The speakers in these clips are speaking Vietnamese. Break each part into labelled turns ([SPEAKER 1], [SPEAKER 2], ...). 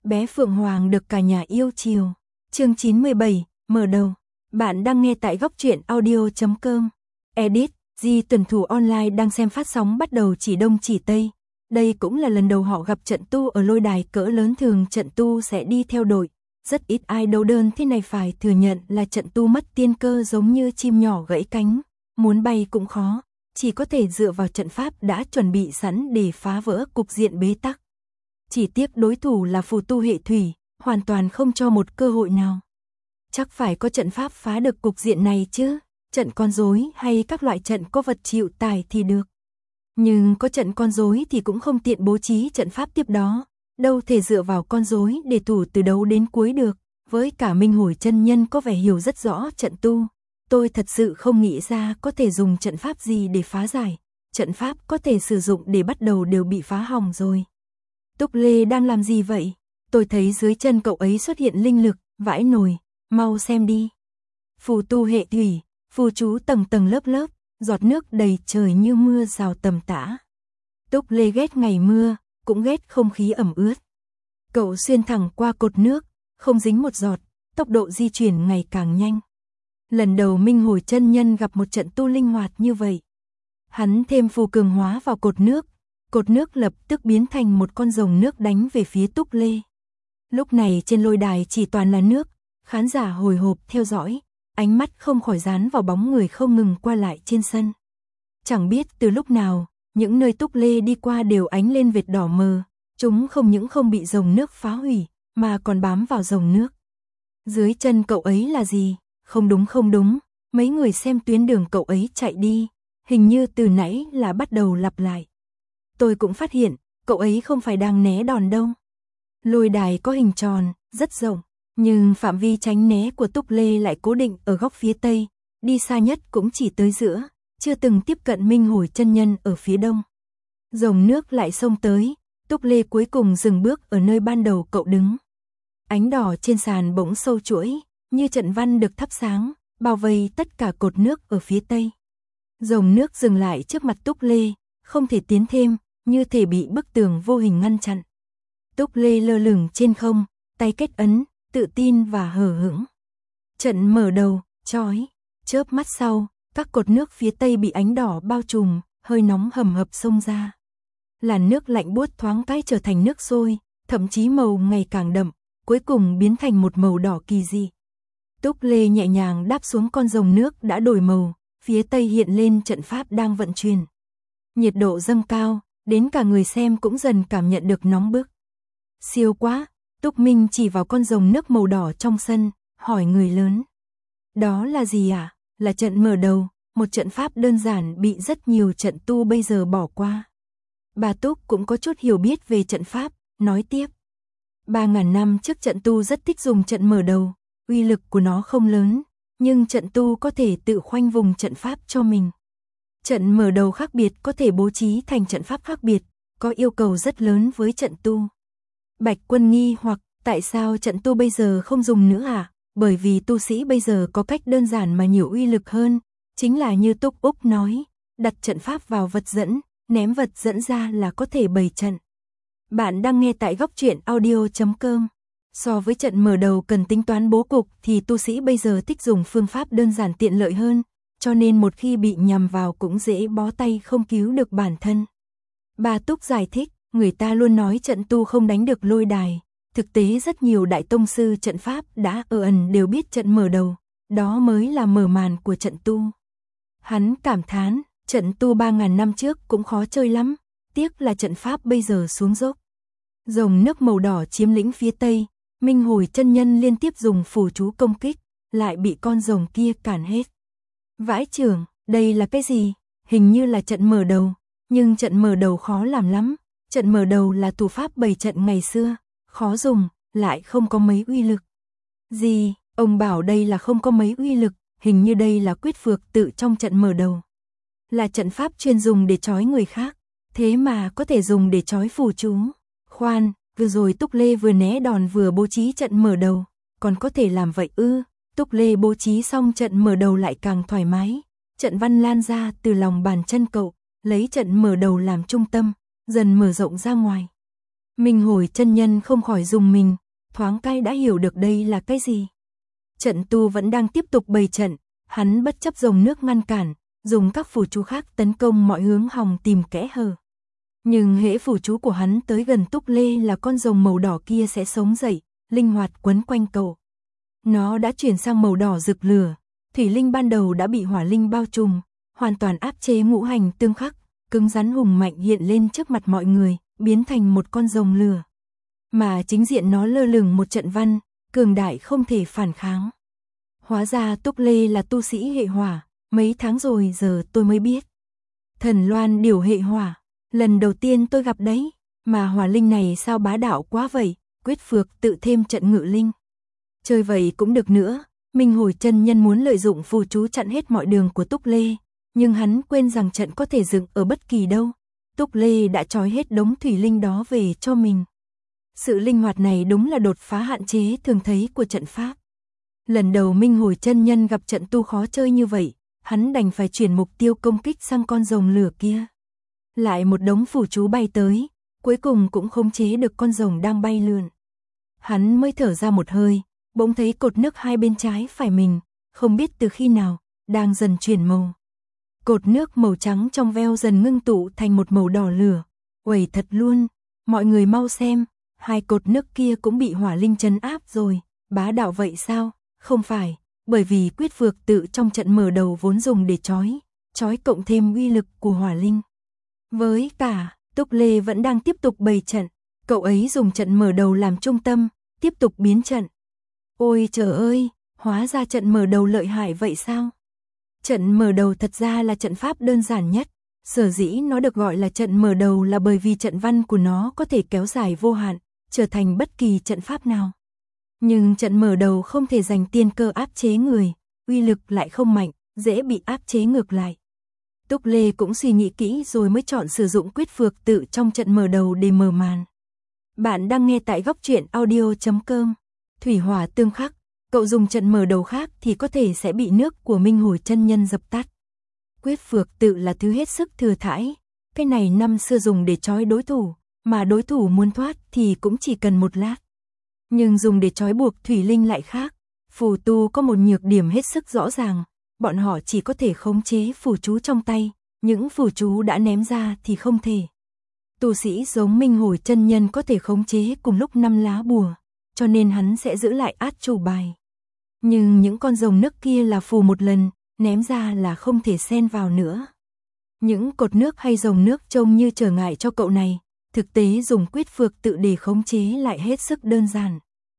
[SPEAKER 1] Bé Phượng Hoàng được cả nhà yêu chiều. Chương 97, mở đầu. Bạn đang nghe tại goctruyện.audio.com. Edit, Di tuyển thủ online đang xem phát sóng bắt đầu chỉ đông chỉ tây. Đây cũng là lần đầu họ gặp trận tu ở lôi đài cỡ lớn, thường trận tu sẽ đi theo đội. Rất ít ai đấu đơn thế này, phải thừa nhận là trận tu mất tiên cơ giống như chim nhỏ gãy cánh. Muốn bay cũng khó, chỉ có thể dựa vào trận pháp đã chuẩn bị sẵn để phá vỡ cục diện bế tắc. Chỉ tiếc đối thủ là phù tu hệ thủy, hoàn toàn không cho một cơ hội nào. Chắc phải có trận pháp phá được cục diện này chứ, trận con rối hay các loại trận có vật chịu tải thì được. Nhưng có trận con rối thì cũng không tiện bố trí trận pháp tiếp đó, đâu thể dựa vào con rối để thủ từ đầu đến cuối được. Với cả Minh Hồi chân nhân có vẻ hiểu rất rõ trận tu, tôi thật sự không nghĩ ra có thể dùng trận pháp gì để phá giải. Trận pháp có thể sử dụng để bắt đầu đều bị phá hỏng rồi. Túc Lê đang làm gì vậy? Tôi thấy dưới chân cậu ấy xuất hiện linh lực, vãi nồi, mau xem đi. Phù tu hệ thủy, phù chú tầng tầng lớp lớp, giọt nước đầy trời như mưa rào tầm tã. Túc Lê ghét ngày mưa, cũng ghét không khí ẩm ướt. Cậu xuyên thẳng qua cột nước, không dính một giọt, tốc độ di chuyển ngày càng nhanh. Lần đầu Minh Hồi chân nhân gặp một trận tu linh hoạt như vậy. Hắn thêm phù cường hóa vào cột nước lập tức biến thành một con rồng nước đánh về phía Túc Lê. Lúc này trên lôi đài chỉ toàn là nước, khán giả hồi hộp theo dõi, ánh mắt không khỏi dán vào bóng người không ngừng qua lại trên sân. Chẳng biết từ lúc nào, những nơi Túc Lê đi qua đều ánh lên vệt đỏ mờ, chúng không những không bị rồng nước phá hủy, mà còn bám vào rồng nước. Dưới chân cậu ấy là gì? Không đúng, mấy người xem tuyến đường cậu ấy chạy đi, hình như từ nãy là bắt đầu lặp lại. Tôi cũng phát hiện, cậu ấy không phải đang né đòn đâu. Lôi đài có hình tròn, rất rộng, nhưng phạm vi tránh né của Túc Lê lại cố định ở góc phía tây, đi xa nhất cũng chỉ tới giữa, chưa từng tiếp cận Minh Hồi chân nhân ở phía đông. Rồng nước lại xông tới, Túc Lê cuối cùng dừng bước ở nơi ban đầu cậu đứng. Ánh đỏ trên sàn bỗng sâu chuỗi, như trận văn được thắp sáng, bao vây tất cả cột nước ở phía tây. Rồng nước dừng lại trước mặt Túc Lê, không thể tiến thêm, như thể bị bức tường vô hình ngăn chặn. Túc Lê lơ lửng trên không, tay kết ấn, tự tin và hờ hững. Trận mở đầu, chói, chớp mắt sau, các cột nước phía tây bị ánh đỏ bao trùm, hơi nóng hầm hập xông ra. Làn nước lạnh buốt thoáng cái trở thành nước sôi, thậm chí màu ngày càng đậm, cuối cùng biến thành một màu đỏ kỳ dị. Túc Lê nhẹ nhàng đáp xuống con rồng nước đã đổi màu, phía tây hiện lên trận pháp đang vận chuyển. Nhiệt độ dâng cao, đến cả người xem cũng dần cảm nhận được nóng bức. Siêu quá, Túc Minh chỉ vào con rồng nước màu đỏ trong sân, hỏi người lớn. Đó là gì ạ? Là trận mở đầu, một trận pháp đơn giản bị rất nhiều trận tu bây giờ bỏ qua. Bà Túc cũng có chút hiểu biết về trận pháp, nói tiếp. 3.000 năm trước trận tu rất thích dùng trận mở đầu, uy lực của nó không lớn, nhưng trận tu có thể tự khoanh vùng trận pháp cho mình. Trận mở đầu khác biệt có thể bố trí thành trận pháp khác biệt, có yêu cầu rất lớn với trận tu. Bạch Quân nghi hoặc, tại sao trận tu bây giờ không dùng nữa à? Bởi vì tu sĩ bây giờ có cách đơn giản mà nhiều uy lực hơn, chính là như Túc Úc nói, đặt trận pháp vào vật dẫn, ném vật dẫn ra là có thể bày trận. Bạn đang nghe tại goctruyện.audio.com. So với trận mở đầu cần tính toán bố cục thì tu sĩ bây giờ thích dùng phương pháp đơn giản tiện lợi hơn, cho nên một khi bị nhầm vào cũng dễ bó tay không cứu được bản thân. Bà Túc giải thích, người ta luôn nói trận tu không đánh được lôi đài, thực tế rất nhiều đại tông sư trận pháp đã ẩn đều biết trận mở đầu, đó mới là mở màn của trận tu. Hắn cảm thán, trận tu 3.000 năm trước cũng khó chơi lắm, tiếc là trận pháp bây giờ xuống dốc. Rồng nước màu đỏ chiếm lĩnh phía tây, Minh Hồi chân nhân liên tiếp dùng phù chú công kích, lại bị con rồng kia cản hết. Vãi chưởng, đây là cái gì? Hình như là trận mở đầu, nhưng trận mở đầu khó làm lắm. Trận mở đầu là thủ pháp bày trận ngày xưa, khó dùng, lại không có mấy uy lực. Gì? Ông bảo đây là không có mấy uy lực, hình như đây là quyết phược tự trong trận mở đầu. Là trận pháp chuyên dùng để trói người khác, thế mà có thể dùng để trói phù chú. Khoan, vừa rồi Túc Lê vừa né đòn vừa bố trí trận mở đầu, còn có thể làm vậy ư? Túc Lê bố trí xong trận mở đầu lại càng thoải mái, trận văn lan ra từ lòng bàn chân cậu, lấy trận mở đầu làm trung tâm, dần mở rộng ra ngoài. Minh Hồi chân nhân không khỏi dùng mình, thoáng cái đã hiểu được đây là cái gì. Trận tu vẫn đang tiếp tục bày trận, hắn bất chấp dòng nước ngăn cản, dùng các phù chú khác tấn công mọi hướng hòng tìm kẽ hở. Nhưng hễ phù chú của hắn tới gần Túc Lê là con rồng màu đỏ kia sẽ sống dậy, linh hoạt quấn quanh cậu. Nó đã chuyển sang màu đỏ rực lửa, thủy linh ban đầu đã bị hỏa linh bao trùm, hoàn toàn áp chế ngũ hành tương khắc, cứng rắn hùng mạnh hiện lên trước mặt mọi người, biến thành một con rồng lửa. Mà chính diện nó lơ lửng một trận văn, cường đại không thể phản kháng. Hóa ra Túc Lê là tu sĩ hệ hỏa, mấy tháng rồi giờ tôi mới biết. Thần Loan điều hệ hỏa, lần đầu tiên tôi gặp đấy, mà hỏa linh này sao bá đạo quá vậy, quyết phược tự thêm trận ngự linh. Chơi vậy cũng được nữa, Minh Hồi chân nhân muốn lợi dụng phù chú chặn hết mọi đường của Túc Lê, nhưng hắn quên rằng trận có thể dựng ở bất kỳ đâu. Túc Lê đã trói hết đống thủy linh đó về cho mình. Sự linh hoạt này đúng là đột phá hạn chế thường thấy của trận pháp. Lần đầu Minh Hồi chân nhân gặp trận tu khó chơi như vậy, hắn đành phải chuyển mục tiêu công kích sang con rồng lửa kia. Lại một đống phù chú bay tới, cuối cùng cũng khống chế được con rồng đang bay lượn. Hắn mới thở ra một hơi, bỗng thấy cột nước hai bên trái phải mình, không biết từ khi nào, đang dần chuyển màu. Cột nước màu trắng trong veo dần ngưng tụ thành một màu đỏ lửa. Uầy thật luôn, mọi người mau xem, hai cột nước kia cũng bị hỏa linh trấn áp rồi, bá đạo vậy sao? Không phải, bởi vì quyết phược tự trong trận mở đầu vốn dùng để trói cộng thêm uy lực của hỏa linh. Với cả, Túc Lê vẫn đang tiếp tục bày trận, cậu ấy dùng trận mở đầu làm trung tâm, tiếp tục biến trận. Ôi trời ơi, hóa ra trận mở đầu lợi hại vậy sao? Trận mở đầu thật ra là trận pháp đơn giản nhất, sở dĩ nó được gọi là trận mở đầu là bởi vì trận văn của nó có thể kéo dài vô hạn, trở thành bất kỳ trận pháp nào. Nhưng trận mở đầu không thể dành tiên cơ áp chế người, uy lực lại không mạnh, dễ bị áp chế ngược lại. Túc Lê cũng suy nghĩ kỹ rồi mới chọn sử dụng quyết phược tự trong trận mở đầu để mở màn. Bạn đang nghe tại góc truyện audio.com. Thủy hỏa tương khắc, cậu dùng trận mở đầu khác thì có thể sẽ bị nước của Minh Hồi chân nhân dập tắt. Quyết phược tự là thứ hết sức thừa thãi, cái này năm xưa dùng để trói đối thủ, mà đối thủ muốn thoát thì cũng chỉ cần một lát. Nhưng dùng để trói buộc thủy linh lại khác, phù tu có một nhược điểm hết sức rõ ràng, bọn họ chỉ có thể khống chế phù chú trong tay, những phù chú đã ném ra thì không thể. Tu sĩ giống Minh Hồi chân nhân có thể khống chế cùng lúc 5 lá bùa, cho nên hắn sẽ giữ lại át chủ bài. Nhưng những con rồng nước kia là phù một lần, ném ra là không thể xen vào nữa. Những cột nước hay rồng nước trông như trở ngại cho cậu này, thực tế dùng quyết phược tự để khống chế lại hết sức đơn giản.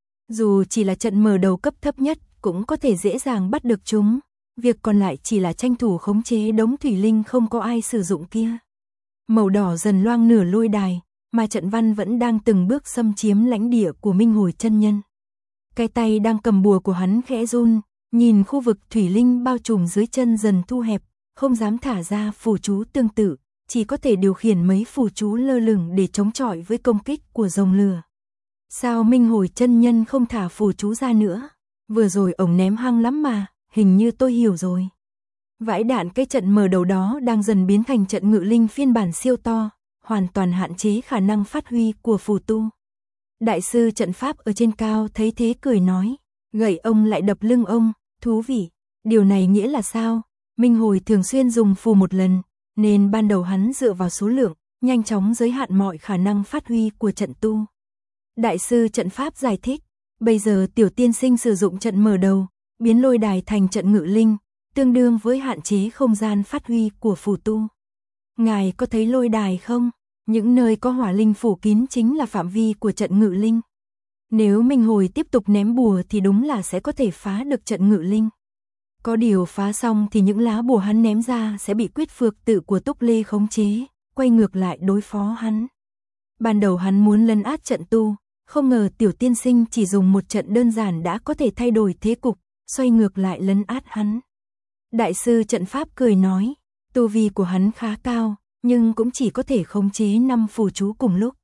[SPEAKER 1] Dù chỉ là trận mở đầu cấp thấp nhất, cũng có thể dễ dàng bắt được chúng, việc còn lại chỉ là tranh thủ khống chế đống thủy linh không có ai sử dụng kia. Màu đỏ dần loang nửa lôi đài, mà trận văn vẫn đang từng bước xâm chiếm lãnh địa của Minh Hồi chân nhân. Cái tay đang cầm bùa của hắn khẽ run, nhìn khu vực thủy linh bao trùm dưới chân dần thu hẹp, không dám thả ra phù chú tương tự, chỉ có thể điều khiển mấy phù chú lơ lửng để chống chọi với công kích của rồng lửa. Sao Minh Hồi chân nhân không thả phù chú ra nữa? Vừa rồi ổng ném hăng lắm mà, hình như tôi hiểu rồi. Vãi đạn, cái trận mở đầu đó đang dần biến thành trận ngự linh phiên bản siêu to, hoàn toàn hạn chế khả năng phát huy của phù tu. Đại sư trận pháp ở trên cao thấy thế cười nói, gậy ông lại đập lưng ông, thú vị. Điều này nghĩa là sao? Minh Hồi thường xuyên dùng phù một lần, nên ban đầu hắn dựa vào số lượng, nhanh chóng giới hạn mọi khả năng phát huy của trận tu. Đại sư trận pháp giải thích, bây giờ tiểu tiên sinh sử dụng trận mở đầu, biến lôi đài thành trận ngự linh, tương đương với hạn chế không gian phát huy của phù tu. Ngài có thấy lôi đài không? Những nơi có hỏa linh phủ kín chính là phạm vi của trận ngự linh. Nếu Minh Hồi tiếp tục ném bùa thì đúng là sẽ có thể phá được trận ngự linh. Có điều phá xong thì những lá bùa hắn ném ra sẽ bị quyết phược tự của Túc Lê khống chế, quay ngược lại đối phó hắn. Ban đầu hắn muốn lấn át trận tu, không ngờ tiểu tiên sinh chỉ dùng một trận đơn giản đã có thể thay đổi thế cục, xoay ngược lại lấn át hắn. Đại sư trận pháp cười nói, tu vi của hắn khá cao, nhưng cũng chỉ có thể khống chế 5 phù chú cùng lúc.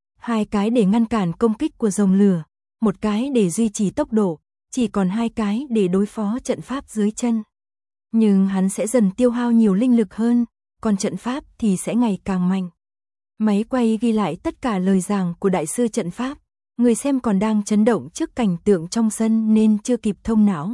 [SPEAKER 1] 2 cái để ngăn cản công kích của rồng lửa, 1 cái để duy trì tốc độ, chỉ còn 2 cái để đối phó trận pháp dưới chân. Nhưng hắn sẽ dần tiêu hao nhiều linh lực hơn, còn trận pháp thì sẽ ngày càng mạnh. Máy quay ghi lại tất cả lời giảng của đại sư trận pháp. Người xem còn đang chấn động trước cảnh tượng trong sân nên chưa kịp thông não.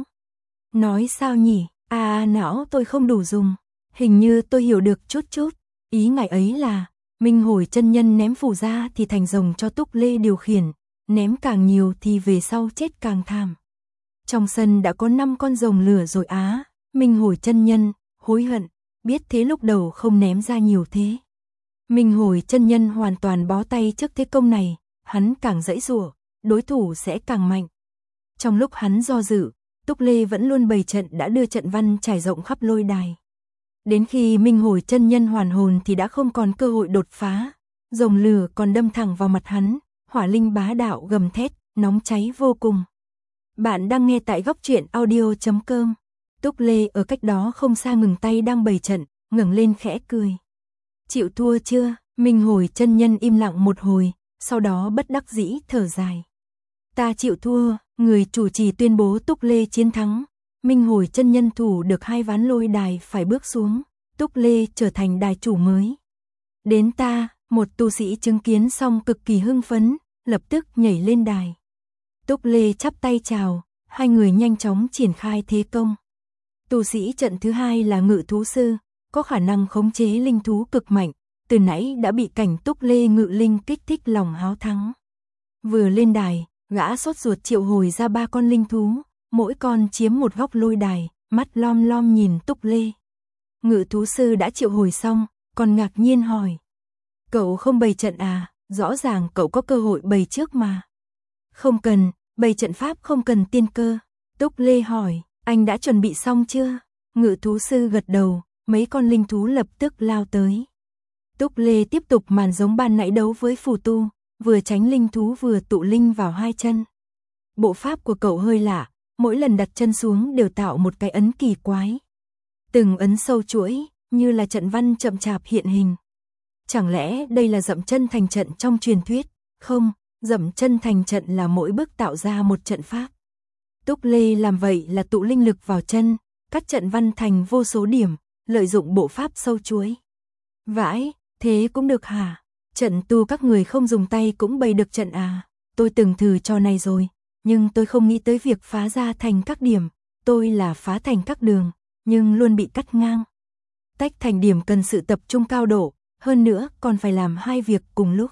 [SPEAKER 1] Nói sao nhỉ? Não tôi không đủ dùng. Hình như tôi hiểu được chút chút. Ý ngài ấy là, Minh Hồi chân nhân ném phù ra thì thành rồng cho Túc Lê điều khiển. Ném càng nhiều thì về sau chết càng thảm. Trong sân đã có 5 con rồng lửa rồi á. Minh Hồi chân nhân, hối hận, biết thế lúc đầu không ném ra nhiều thế. Minh Hồi chân nhân hoàn toàn bó tay trước thế công này. Hắn càng giãy giụa, đối thủ sẽ càng mạnh. Trong lúc hắn do dự, Túc Lê vẫn luôn bày trận đã đưa trận văn trải rộng khắp lôi đài. Đến khi Minh Hồi chân nhân hoàn hồn thì đã không còn cơ hội đột phá. Rồng lửa còn đâm thẳng vào mặt hắn, hỏa linh bá đạo gầm thét, nóng cháy vô cùng. Bạn đang nghe tại góc truyện audio.com. Túc Lê ở cách đó không xa ngừng tay đang bày trận, ngẩng lên khẽ cười. Chịu thua chưa? Minh Hồi chân nhân im lặng một hồi, sau đó bất đắc dĩ thở dài. Ta chịu thua, người chủ trì tuyên bố Túc Lê chiến thắng. Minh Hồi chân nhân thủ được 2 ván lôi đài phải bước xuống, Túc Lê trở thành đài chủ mới. Đến ta, một tu sĩ chứng kiến xong cực kỳ hưng phấn, lập tức nhảy lên đài. Túc Lê chắp tay chào, hai người nhanh chóng triển khai thế công. Tu sĩ trận thứ 2 là Ngự Thú Sư, có khả năng khống chế linh thú cực mạnh, từ nãy đã bị cảnh Túc Lê ngự linh kích thích lòng háo thắng. Vừa lên đài, gã sốt ruột triệu hồi ra 3 con linh thú, mỗi con chiếm một góc lôi đài, mắt lom lom nhìn Túc Lê. Ngự Thú Sư đã triệu hồi xong, còn ngạc nhiên hỏi. Cậu không bày trận à, rõ ràng cậu có cơ hội bày trước mà. Không cần, bày trận pháp không cần tiên cơ. Túc Lê hỏi, anh đã chuẩn bị xong chưa? Ngự Thú Sư gật đầu, mấy con linh thú lập tức lao tới. Túc Lê tiếp tục màn giống ban nãy đấu với phù tu, vừa tránh linh thú vừa tụ linh vào 2 chân. Bộ pháp của cậu hơi lạ, mỗi lần đặt chân xuống đều tạo một cái ấn kỳ quái. Từng ấn sâu chuỗi, như là trận văn chậm chạp hiện hình. Chẳng lẽ đây là dậm chân thành trận trong truyền thuyết? Không, dậm chân thành trận là mỗi bước tạo ra một trận pháp. Túc Lê làm vậy là tụ linh lực vào chân, cắt trận văn thành vô số điểm, lợi dụng bộ pháp sâu chuỗi. Vãi, thế cũng được hả? Trận tu các người không dùng tay cũng bày được trận à? Tôi từng thử trò này rồi, nhưng tôi không nghĩ tới việc phá ra thành các điểm. Tôi là phá thành các đường, nhưng luôn bị cắt ngang. Tách thành điểm cần sự tập trung cao độ, hơn nữa còn phải làm 2 việc cùng lúc.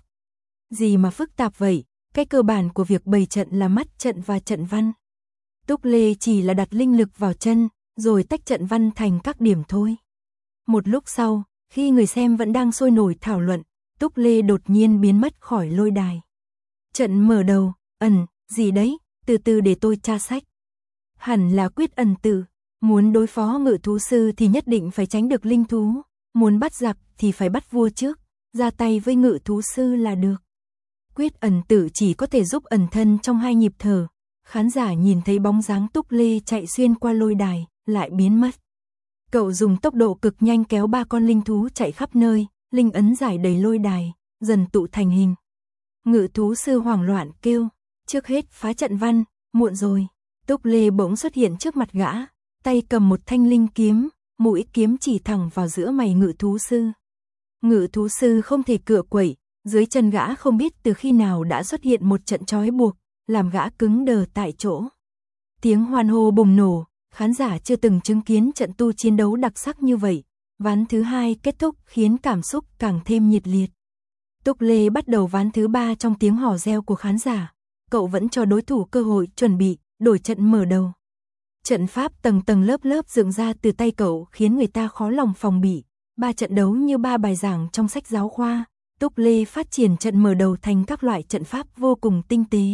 [SPEAKER 1] Gì mà phức tạp vậy, cái cơ bản của việc bày trận là mắt trận và trận văn. Túc Lê chỉ là đặt linh lực vào chân, rồi tách trận văn thành các điểm thôi. Một lúc sau, khi người xem vẫn đang sôi nổi thảo luận, Túc Lê đột nhiên biến mất khỏi lôi đài. Trận mở đầu, gì đấy, từ từ để tôi tra sách. Hẳn là quyết ẩn tử, muốn đối phó Ngự Thú Sư thì nhất định phải tránh được linh thú, muốn bắt giặc thì phải bắt vua trước, ra tay với Ngự Thú Sư là được. Quyết ẩn tử chỉ có thể giúp ẩn thân trong 2 nhịp thở. Khán giả nhìn thấy bóng dáng Túc Lê chạy xuyên qua lôi đài, lại biến mất. Cậu dùng tốc độ cực nhanh kéo 3 con linh thú chạy khắp nơi, linh ấn giải đầy lôi đài, dần tụ thành hình. Ngự Thú Sư hoảng loạn kêu, trước hết phá trận văn, muộn rồi. Túc Lê bỗng xuất hiện trước mặt gã, tay cầm một thanh linh kiếm, mũi kiếm chỉ thẳng vào giữa mày Ngự Thú Sư. Ngự Thú Sư không thể cựa quậy, dưới chân gã không biết từ khi nào đã xuất hiện một trận trói buộc, làm gã cứng đờ tại chỗ. Tiếng hoan hô bùng nổ, khán giả chưa từng chứng kiến trận tu chiến đấu đặc sắc như vậy. Ván thứ 2 kết thúc khiến cảm xúc càng thêm nhiệt liệt. Túc Lê bắt đầu ván thứ 3 trong tiếng hò reo của khán giả. Cậu vẫn cho đối thủ cơ hội chuẩn bị, đổi trận mở đầu. Trận pháp tầng tầng lớp lớp dựng ra từ tay cậu khiến người ta khó lòng phòng bị. 3 trận đấu như 3 bài giảng trong sách giáo khoa. Túc Lê phát triển trận mở đầu thành các loại trận pháp vô cùng tinh tế.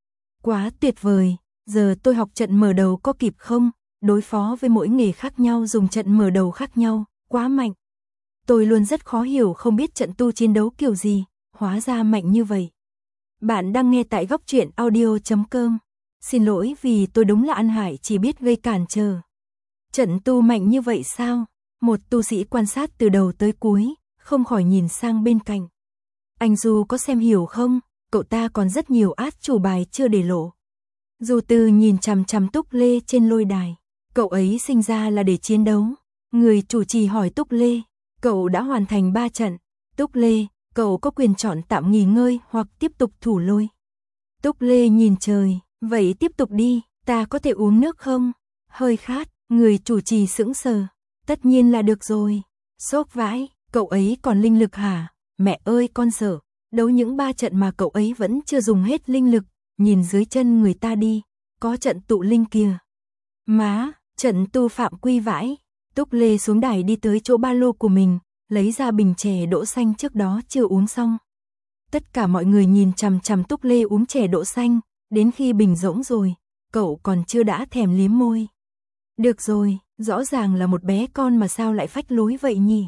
[SPEAKER 1] Quá tuyệt vời, giờ tôi học trận mở đầu có kịp không? Đối phó với mỗi nghề khác nhau dùng trận mở đầu khác nhau, quá mạnh. Tôi luôn rất khó hiểu không biết trận tu chiến đấu kiểu gì, hóa ra mạnh như vậy. Bạn đang nghe tại góc truyện audio.com. Xin lỗi vì tôi đúng là ăn hại chỉ biết gây cản trở. Trận tu mạnh như vậy sao? Một tu sĩ quan sát từ đầu tới cuối, không khỏi nhìn sang bên cạnh. Anh Du có xem hiểu không? Cậu ta còn rất nhiều át chủ bài chưa để lộ. Du Tư nhìn chằm chằm Túc Lê trên lôi đài. Cậu ấy sinh ra là để chiến đấu. Người chủ trì hỏi Túc Lê, cậu đã hoàn thành 3 trận. Túc Lê, cậu có quyền chọn tạm nghỉ ngơi hoặc tiếp tục thủ lôi. Túc Lê nhìn trời, vậy tiếp tục đi, ta có thể uống nước không? Hơi khát, người chủ trì sững sờ. Tất nhiên là được rồi. Sốc vãi, cậu ấy còn linh lực hả? Mẹ ơi con sợ, đấu những 3 trận mà cậu ấy vẫn chưa dùng hết linh lực, nhìn dưới chân người ta đi, có trận tụ linh kìa. Má, trận tu phạm quy vãi. Túc Lê xuống đài đi tới chỗ ba lô của mình, lấy ra bình chè đỗ xanh trước đó chưa uống xong. Tất cả mọi người nhìn chằm chằm Túc Lê uống chè đỗ xanh, đến khi bình rỗng rồi, cậu còn chưa đã thèm liếm môi. Được rồi, rõ ràng là một bé con mà sao lại phách lối vậy nhỉ?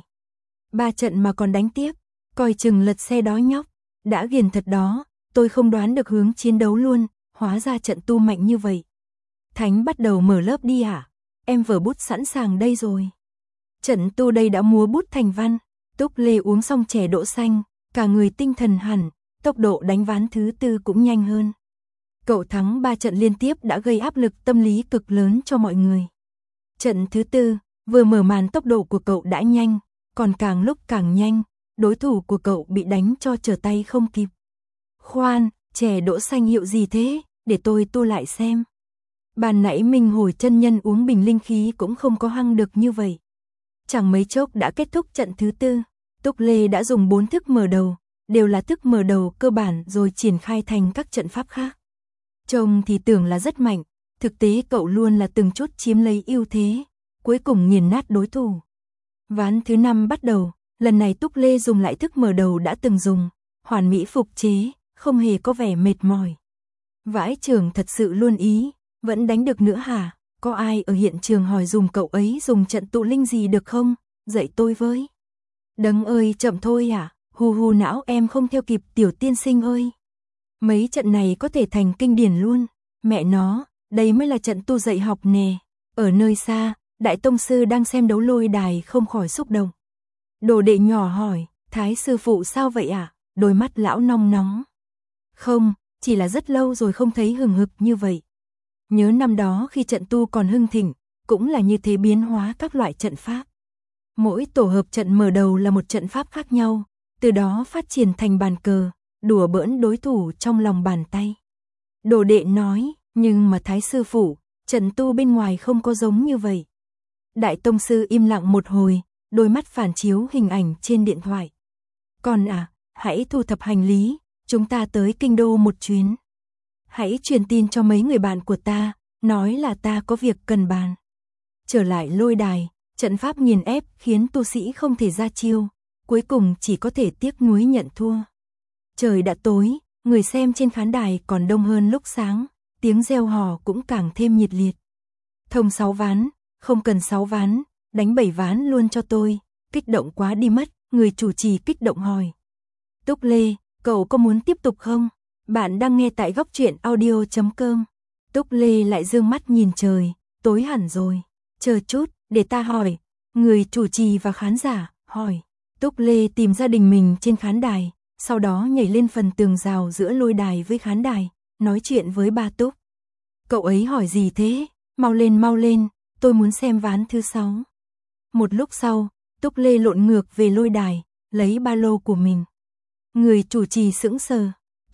[SPEAKER 1] 3 trận mà còn đánh tiếp, coi chừng lật xe đó nhóc. Đã ghiền thật đó, tôi không đoán được hướng chiến đấu luôn, hóa ra trận tu mạnh như vậy. Thánh bắt đầu mở lớp đi à? Em vở bút sẵn sàng đây rồi. Trận tu đây đã múa bút thành văn. Túc Lê uống xong chè đỗ xanh, cả người tinh thần hẳn, tốc độ đánh ván thứ 4 cũng nhanh hơn. Cậu thắng 3 trận liên tiếp đã gây áp lực tâm lý cực lớn cho mọi người. Trận thứ 4, vừa mở màn tốc độ của cậu đã nhanh, còn càng lúc càng nhanh, đối thủ của cậu bị đánh cho trở tay không kịp. Khoan, chè đỗ xanh hiệu gì thế, để tôi tu lại xem. Ban nãy Minh Hồi chân nhân uống bình linh khí cũng không có hăng được như vậy. Chẳng mấy chốc đã kết thúc trận thứ 4, Túc Lê đã dùng 4 thức mở đầu, đều là thức mở đầu cơ bản rồi triển khai thành các trận pháp khác. Trông thì tưởng là rất mạnh, thực tế cậu luôn là từng chút chiếm lấy ưu thế, cuối cùng nghiền nát đối thủ. Ván thứ 5 bắt đầu, lần này Túc Lê dùng lại thức mở đầu đã từng dùng, hoàn mỹ phục chế, không hề có vẻ mệt mỏi. Vãi trưởng thật sự luôn ý, vẫn đánh được nữa hả? Có ai ở hiện trường hỏi dùng cậu ấy dùng trận tụ linh gì được không? Dạy tôi với. Đấng ơi chậm thôi à? Hù não em không theo kịp tiểu tiên sinh ơi. Mấy trận này có thể thành kinh điển luôn. Mẹ nó, đây mới là trận tu dạy học nè. Ở nơi xa, đại tông sư đang xem đấu lôi đài không khỏi xúc động. Đồ đệ nhỏ hỏi, Thái sư phụ sao vậy ạ? Đôi mắt lão nong nóng. Không, chỉ là rất lâu rồi không thấy hừng hực như vậy. Nhớ năm đó khi trận tu còn hưng thịnh, cũng là như thế biến hóa các loại trận pháp. Mỗi tổ hợp trận mở đầu là một trận pháp khác nhau, từ đó phát triển thành bàn cờ, đùa bỡn đối thủ trong lòng bàn tay. Đồ đệ nói, nhưng mà Thái sư phụ, trận tu bên ngoài không có giống như vậy. Đại tông sư im lặng một hồi, đôi mắt phản chiếu hình ảnh trên điện thoại. Con à, hãy thu thập hành lý, chúng ta tới kinh đô một chuyến. Hãy truyền tin cho mấy người bạn của ta, nói là ta có việc cần bàn. Trở lại lôi đài, trận pháp nghiền ép khiến tu sĩ không thể ra chiêu, cuối cùng chỉ có thể tiếc nuối nhận thua. Trời đã tối, người xem trên khán đài còn đông hơn lúc sáng, tiếng reo hò cũng càng thêm nhiệt liệt. Thông 6 ván, không cần 6 ván, đánh 7 ván luôn cho tôi, kích động quá đi mất, người chủ trì kích động hỏi. Túc Lê, cậu có muốn tiếp tục không? Bạn đang nghe tại góc truyện audio.com. Túc Lê lại dương mắt nhìn trời, tối hẳn rồi. Chờ chút, để ta hỏi. Người chủ trì và khán giả, hỏi. Túc Lê tìm gia đình mình trên khán đài, sau đó nhảy lên phần tường rào giữa lôi đài với khán đài, nói chuyện với ba Túc. Cậu ấy hỏi gì thế? Mau lên, tôi muốn xem ván thứ 6. Một lúc sau, Túc Lê lộn ngược về lôi đài, lấy ba lô của mình. Người chủ trì sững sờ.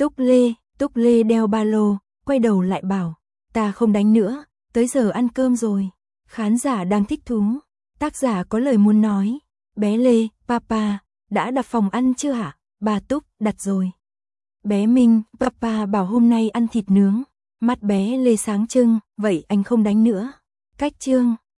[SPEAKER 1] Túc Lê đeo ba lô, quay đầu lại bảo, ta không đánh nữa, tới giờ ăn cơm rồi. Khán giả đang thích thú, tác giả có lời muốn nói. Bé Lê, papa, đã đặt phòng ăn chưa hả? Bà Túc, đặt rồi. Bé Minh, papa bảo hôm nay ăn thịt nướng. Mắt bé Lê sáng trưng, vậy anh không đánh nữa. Cách chương.